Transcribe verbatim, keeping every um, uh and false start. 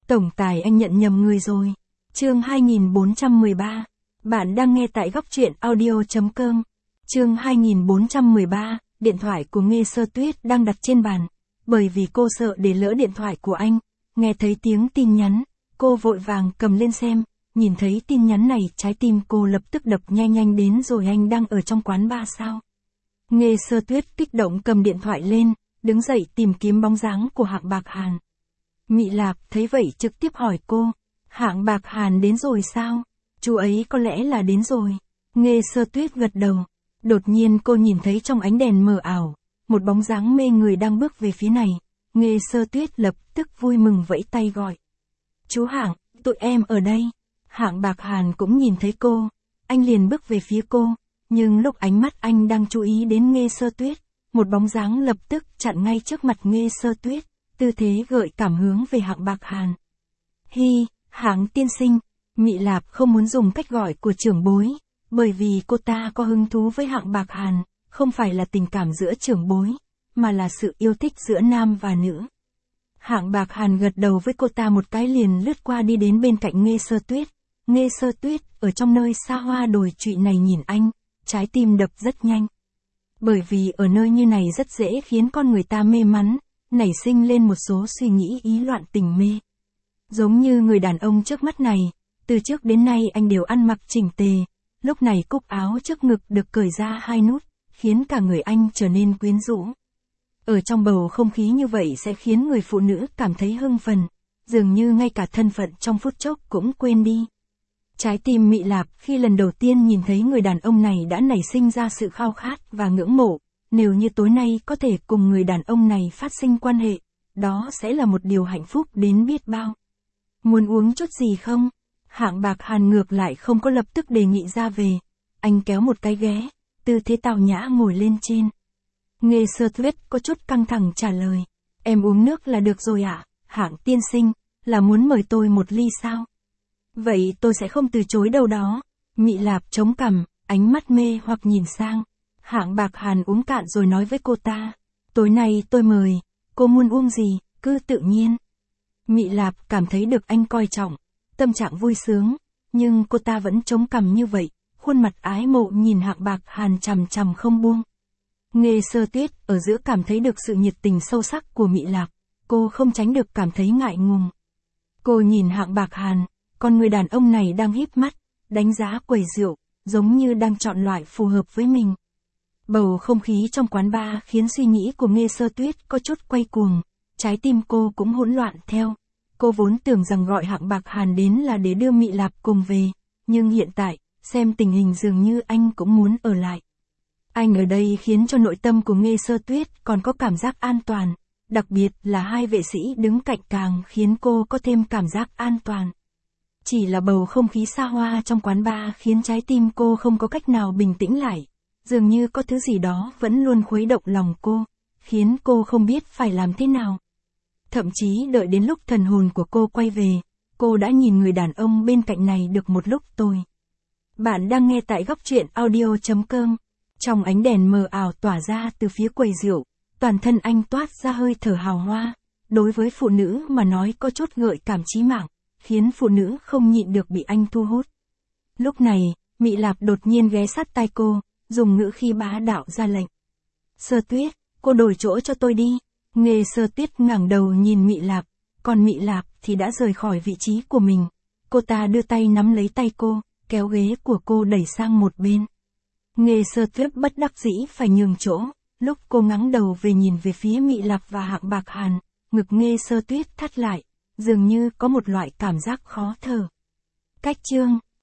Tổng tài anh nhận nhầm người rồi. Chương hai nghìn bốn trăm mười ba. Bạn đang nghe tại góc truyện audio chấm com. Chương hai nghìn bốn trăm mười ba, điện thoại của Nghê Sơ Tuyết đang đặt trên bàn. Bởi vì cô sợ để lỡ điện thoại của anh, nghe thấy tiếng tin nhắn, cô vội vàng cầm lên xem, nhìn thấy tin nhắn này trái tim cô lập tức đập nhanh nhanh đến rồi anh đang ở trong quán bar sao. Nghê Sơ Tuyết kích động cầm điện thoại lên, đứng dậy tìm kiếm bóng dáng của Hạng Bạc Hàn. Mị Lạp thấy vậy trực tiếp hỏi cô, Hạng Bạc Hàn đến rồi sao? Chú ấy có lẽ là đến rồi. Nghê Sơ Tuyết gật đầu. Đột nhiên cô nhìn thấy trong ánh đèn mờ ảo, một bóng dáng mê người đang bước về phía này. Nghê Sơ Tuyết lập tức vui mừng vẫy tay gọi. Chú Hạng, tụi em ở đây. Hạng Bạc Hàn cũng nhìn thấy cô, anh liền bước về phía cô, nhưng lúc ánh mắt anh đang chú ý đến Nghê Sơ Tuyết, một bóng dáng lập tức chặn ngay trước mặt Nghê Sơ Tuyết, tư thế gợi cảm hướng về Hạng Bạc Hàn. Hi, Hạng tiên sinh. Mị Lạp không muốn dùng cách gọi của trưởng bối, bởi vì cô ta có hứng thú với Hạng Bạc Hàn, không phải là tình cảm giữa trưởng bối, mà là sự yêu thích giữa nam và nữ. Hạng Bạc Hàn gật đầu với cô ta một cái liền lướt qua đi đến bên cạnh Nghê Sơ Tuyết. Nghê Sơ Tuyết ở trong nơi xa hoa đồi trụy này nhìn anh, trái tim đập rất nhanh. Bởi vì ở nơi như này rất dễ khiến con người ta mê mắn, nảy sinh lên một số suy nghĩ ý loạn tình mê. Giống như người đàn ông trước mắt này, từ trước đến nay anh đều ăn mặc chỉnh tề, lúc này cúc áo trước ngực được cởi ra hai nút, khiến cả người anh trở nên quyến rũ. Ở trong bầu không khí như vậy sẽ khiến người phụ nữ cảm thấy hưng phấn, dường như ngay cả thân phận trong phút chốc cũng quên đi. Trái tim Mị Lạp khi lần đầu tiên nhìn thấy người đàn ông này đã nảy sinh ra sự khao khát và ngưỡng mộ, nếu như tối nay có thể cùng người đàn ông này phát sinh quan hệ, đó sẽ là một điều hạnh phúc đến biết bao. Muốn uống chút gì không? Hạng Bạc Hàn ngược lại không có lập tức đề nghị ra về, anh kéo một cái ghế, tư thế tào nhã ngồi lên trên. Nghê Sơ Tuyết có chút căng thẳng trả lời, em uống nước là được rồi ạ, à? Hạng tiên sinh, là muốn mời tôi một ly sao? Vậy tôi sẽ không từ chối đâu đó. Mị Lạp chống cằm, ánh mắt mê hoặc nhìn sang. Hạng Bạc Hàn uống cạn rồi nói với cô ta, tối nay tôi mời, cô muốn uống gì, cứ tự nhiên. Mị Lạp cảm thấy được anh coi trọng, tâm trạng vui sướng, nhưng cô ta vẫn chống cằm như vậy, khuôn mặt ái mộ nhìn Hạng Bạc Hàn chằm chằm không buông. Nghê Sơ Tuyết ở giữa cảm thấy được sự nhiệt tình sâu sắc của Mị Lạp, cô không tránh được cảm thấy ngại ngùng. Cô nhìn Hạng Bạc Hàn, còn người đàn ông này đang híp mắt, đánh giá quầy rượu, giống như đang chọn loại phù hợp với mình. Bầu không khí trong quán bar khiến suy nghĩ của Nghê Sơ Tuyết có chút quay cuồng, trái tim cô cũng hỗn loạn theo. Cô vốn tưởng rằng gọi Hạng Bạc Hàn đến là để đưa Mị Lạp cùng về, nhưng hiện tại, xem tình hình dường như anh cũng muốn ở lại. Anh ở đây khiến cho nội tâm của Nghê Sơ Tuyết còn có cảm giác an toàn, đặc biệt là hai vệ sĩ đứng cạnh càng khiến cô có thêm cảm giác an toàn. Chỉ là bầu không khí xa hoa trong quán bar khiến trái tim cô không có cách nào bình tĩnh lại, dường như có thứ gì đó vẫn luôn khuấy động lòng cô, khiến cô không biết phải làm thế nào. Thậm chí đợi đến lúc thần hồn của cô quay về, cô đã nhìn người đàn ông bên cạnh này được một lúc tôi. Bạn đang nghe tại góc truyện audio chấm com. Trong ánh đèn mờ ảo tỏa ra từ phía quầy rượu, toàn thân anh toát ra hơi thở hào hoa, đối với phụ nữ mà nói có chút gợi cảm chí mạng, khiến phụ nữ không nhịn được bị anh thu hút. Lúc này, Mị Lạp đột nhiên ghé sát tai cô, dùng ngữ khí bá đạo ra lệnh. Sơ Tuyết, cô đổi chỗ cho tôi đi. Nghê Sơ Tuyết ngẩng đầu nhìn Mị Lạp, còn Mị Lạp thì đã rời khỏi vị trí của mình. Cô ta đưa tay nắm lấy tay cô, kéo ghế của cô đẩy sang một bên. Nghê Sơ Tuyết bất đắc dĩ phải nhường chỗ, lúc cô ngẩng đầu về nhìn về phía Mị Lạp và Hạng Bạc Hàn, ngực Nghê Sơ Tuyết thắt lại, dường như có một loại cảm giác khó thở. Cách chương